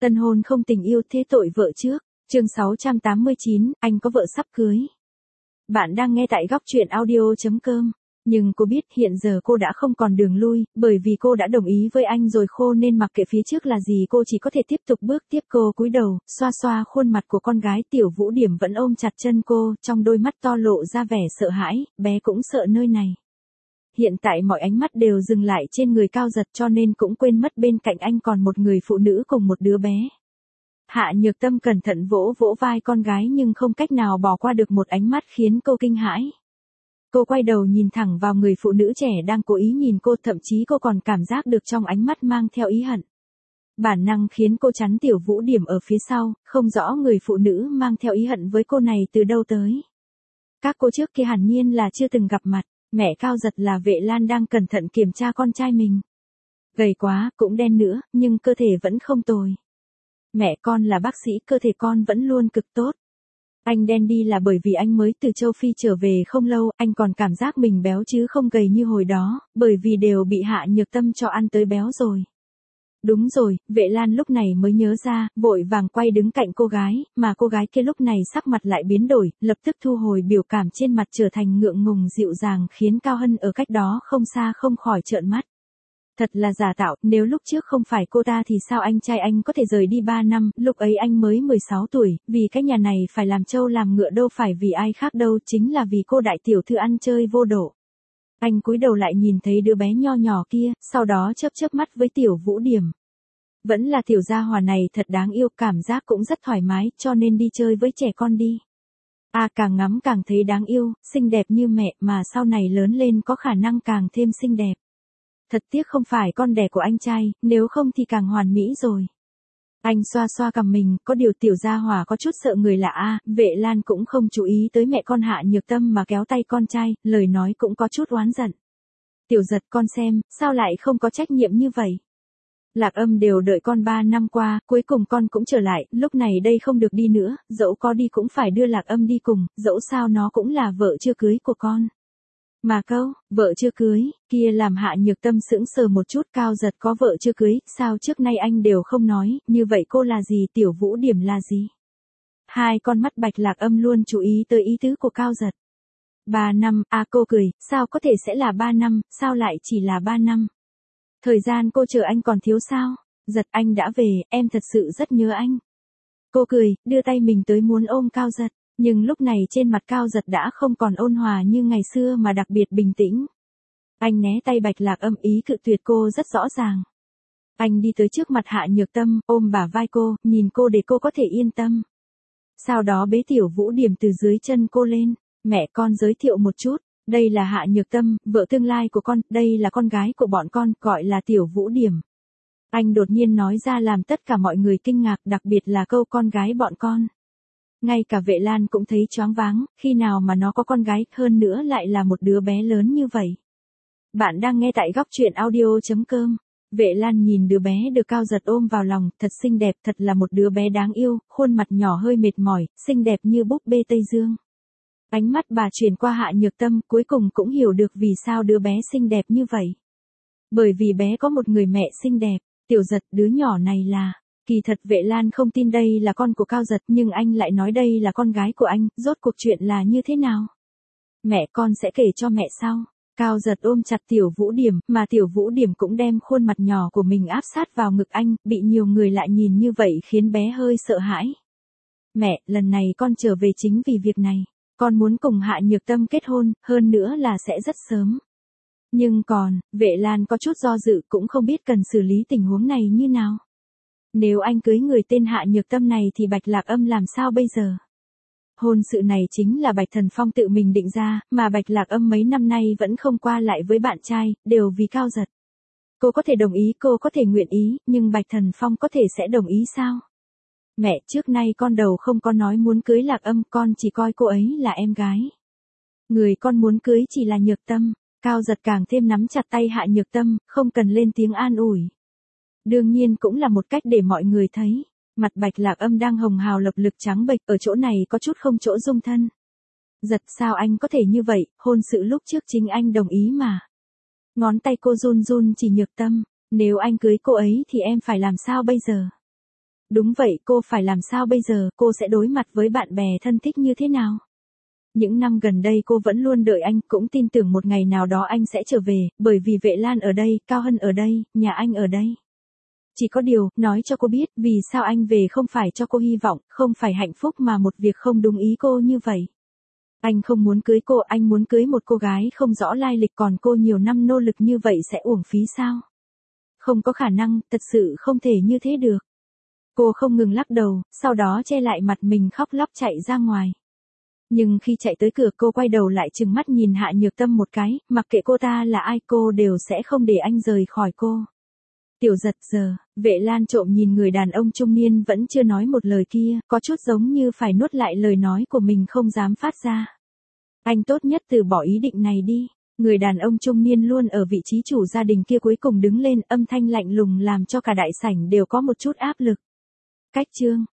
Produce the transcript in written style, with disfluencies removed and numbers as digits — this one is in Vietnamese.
Tân hôn không tình yêu thế tội vợ trước. Chương 689, anh có vợ sắp cưới. Bạn đang nghe tại góc truyện audio.com. Nhưng cô biết hiện giờ cô đã không còn đường lui, bởi vì cô đã đồng ý với anh rồi, khô nên mặc kệ phía trước là gì cô chỉ có thể tiếp tục bước tiếp. Cô cúi đầu, xoa xoa khuôn mặt của con gái. Tiểu Vũ Điểm vẫn ôm chặt chân cô, trong đôi mắt to lộ ra vẻ sợ hãi, bé cũng sợ nơi này. Hiện tại mọi ánh mắt đều dừng lại trên người Cao Giật, cho nên cũng quên mất bên cạnh anh còn một người phụ nữ cùng một đứa bé. Hạ Nhược Tâm cẩn thận vỗ vỗ vai con gái nhưng không cách nào bỏ qua được một ánh mắt khiến cô kinh hãi. Cô quay đầu nhìn thẳng vào người phụ nữ trẻ đang cố ý nhìn cô, thậm chí cô còn cảm giác được trong ánh mắt mang theo ý hận. Bản năng khiến cô chắn Tiểu Vũ Điểm ở phía sau, không rõ người phụ nữ mang theo ý hận với cô này từ đâu tới. Các cô trước kia hẳn nhiên là chưa từng gặp mặt. Mẹ Cao Giật là Vệ Lan đang cẩn thận kiểm tra con trai mình. Gầy quá, cũng đen nữa, nhưng cơ thể vẫn không tồi. Mẹ con là bác sĩ, cơ thể con vẫn luôn cực tốt. Anh đen đi là bởi vì anh mới từ châu Phi trở về không lâu, anh còn cảm giác mình béo chứ không gầy như hồi đó, bởi vì đều bị Hạ Nhược Tâm cho ăn tới béo rồi. Đúng rồi, Vệ Lan lúc này mới nhớ ra, vội vàng quay đứng cạnh cô gái, mà cô gái kia lúc này sắc mặt lại biến đổi, lập tức thu hồi biểu cảm trên mặt trở thành ngượng ngùng dịu dàng, khiến Cao Hân ở cách đó không xa không khỏi trợn mắt. Thật là giả tạo, nếu lúc trước không phải cô ta thì sao anh trai anh có thể rời đi 3 năm, lúc ấy anh mới 16 tuổi, vì cái nhà này phải làm trâu làm ngựa đâu phải vì ai khác đâu, chính là vì cô đại tiểu thư ăn chơi vô độ. Anh cúi đầu lại nhìn thấy đứa bé nho nhỏ kia, sau đó chớp chớp mắt với Tiểu Vũ Điểm. Vẫn là tiểu gia hỏa này thật đáng yêu, cảm giác cũng rất thoải mái, cho nên đi chơi với trẻ con đi. Càng ngắm càng thấy đáng yêu, xinh đẹp như mẹ mà sau này lớn lên có khả năng càng thêm xinh đẹp. Thật tiếc không phải con đẻ của anh trai, nếu không thì càng hoàn mỹ rồi. Anh xoa xoa cằm mình, có điều tiểu gia hỏa có chút sợ người lạ. Vệ Lan cũng không chú ý tới mẹ con Hạ Nhược Tâm mà kéo tay con trai, lời nói cũng có chút oán giận. Tiểu Giật, con xem, sao lại không có trách nhiệm như vậy? Lạc Âm đều đợi con 3 năm qua, cuối cùng con cũng trở lại, lúc này đây không được đi nữa, dẫu có đi cũng phải đưa Lạc Âm đi cùng, dẫu sao nó cũng là vợ chưa cưới của con. Mà câu, vợ chưa cưới, kia làm Hạ Nhược Tâm sững sờ một chút. Cao Giật có vợ chưa cưới, sao trước nay anh đều không nói, như vậy cô là gì, Tiểu Vũ Điểm là gì? Hai con mắt Bạch Lạc Âm luôn chú ý tới ý tứ của Cao Giật. 3 năm, cô cười, sao có thể sẽ là 3 năm, sao lại chỉ là 3 năm? Thời gian cô chờ anh còn thiếu sao? Giật, anh đã về, em thật sự rất nhớ anh. Cô cười, đưa tay mình tới muốn ôm Cao Giật, nhưng lúc này trên mặt Cao Giật đã không còn ôn hòa như ngày xưa mà đặc biệt bình tĩnh. Anh né tay Bạch Lạc Âm, ý cự tuyệt cô rất rõ ràng. Anh đi tới trước mặt Hạ Nhược Tâm, ôm bả vai cô, nhìn cô để cô có thể yên tâm. Sau đó bế Tiểu Vũ Điểm từ dưới chân cô lên. Mẹ con giới thiệu một chút. Đây là Hạ Nhược Tâm, vợ tương lai của con, đây là con gái của bọn con, gọi là Tiểu Vũ Điểm. Anh đột nhiên nói ra làm tất cả mọi người kinh ngạc, đặc biệt là câu con gái bọn con. Ngay cả Vệ Lan cũng thấy choáng váng, khi nào mà nó có con gái, hơn nữa lại là một đứa bé lớn như vậy. Bạn đang nghe tại góc truyện audio.com. Vệ Lan nhìn đứa bé được Cao Giật ôm vào lòng, thật xinh đẹp, thật là một đứa bé đáng yêu, khuôn mặt nhỏ hơi mệt mỏi, xinh đẹp như búp bê Tây Dương. Ánh mắt bà chuyển qua Hạ Nhược Tâm, cuối cùng cũng hiểu được vì sao đứa bé xinh đẹp như vậy. Bởi vì bé có một người mẹ xinh đẹp. Tiểu Giật, đứa nhỏ này là... Kỳ thật Vệ Lan không tin đây là con của Cao Giật, nhưng anh lại nói đây là con gái của anh, rốt cuộc chuyện là như thế nào? Mẹ con sẽ kể cho mẹ sau. Cao Giật ôm chặt Tiểu Vũ Điểm, mà Tiểu Vũ Điểm cũng đem khuôn mặt nhỏ của mình áp sát vào ngực anh, bị nhiều người lại nhìn như vậy khiến bé hơi sợ hãi. Mẹ, lần này con trở về chính vì việc này. Con muốn cùng Hạ Nhược Tâm kết hôn, hơn nữa là sẽ rất sớm. Nhưng còn, Vệ Lan có chút do dự, cũng không biết cần xử lý tình huống này như nào. Nếu anh cưới người tên Hạ Nhược Tâm này thì Bạch Lạc Âm làm sao bây giờ? Hôn sự này chính là Bạch Thần Phong tự mình định ra, mà Bạch Lạc Âm mấy năm nay vẫn không qua lại với bạn trai, đều vì Cao Giật. Cô có thể đồng ý, cô có thể nguyện ý, nhưng Bạch Thần Phong có thể sẽ đồng ý sao? Mẹ, trước nay con đầu không có nói muốn cưới Lạc Âm, con chỉ coi cô ấy là em gái. Người con muốn cưới chỉ là Nhược Tâm. Cao Giật càng thêm nắm chặt tay Hạ Nhược Tâm, không cần lên tiếng an ủi. Đương nhiên cũng là một cách để mọi người thấy. Mặt Bạch Lạc Âm đang hồng hào lập lực trắng bệch, ở chỗ này có chút không chỗ dung thân. Giật, sao anh có thể như vậy, hôn sự lúc trước chính anh đồng ý mà. Ngón tay cô run run chỉ Nhược Tâm, nếu anh cưới cô ấy thì em phải làm sao bây giờ? Đúng vậy, cô phải làm sao bây giờ, cô sẽ đối mặt với bạn bè thân thích như thế nào? Những năm gần đây cô vẫn luôn đợi anh, cũng tin tưởng một ngày nào đó anh sẽ trở về, bởi vì Vệ Lan ở đây, Cao Hân ở đây, nhà anh ở đây. Chỉ có điều, nói cho cô biết, vì sao anh về không phải cho cô hy vọng, không phải hạnh phúc mà một việc không đúng ý cô như vậy. Anh không muốn cưới cô, anh muốn cưới một cô gái không rõ lai lịch, còn cô nhiều năm nỗ lực như vậy sẽ uổng phí sao? Không có khả năng, thật sự không thể như thế được. Cô không ngừng lắc đầu, sau đó che lại mặt mình khóc lóc chạy ra ngoài. Nhưng khi chạy tới cửa cô quay đầu lại trừng mắt nhìn Hạ Nhược Tâm một cái, mặc kệ cô ta là ai cô đều sẽ không để anh rời khỏi cô. Tiểu Giật giờ, Vệ Lan trộm nhìn người đàn ông trung niên vẫn chưa nói một lời kia, có chút giống như phải nuốt lại lời nói của mình không dám phát ra. Anh tốt nhất từ bỏ ý định này đi. Người đàn ông trung niên luôn ở vị trí chủ gia đình kia cuối cùng đứng lên, âm thanh lạnh lùng làm cho cả đại sảnh đều có một chút áp lực. Cách chương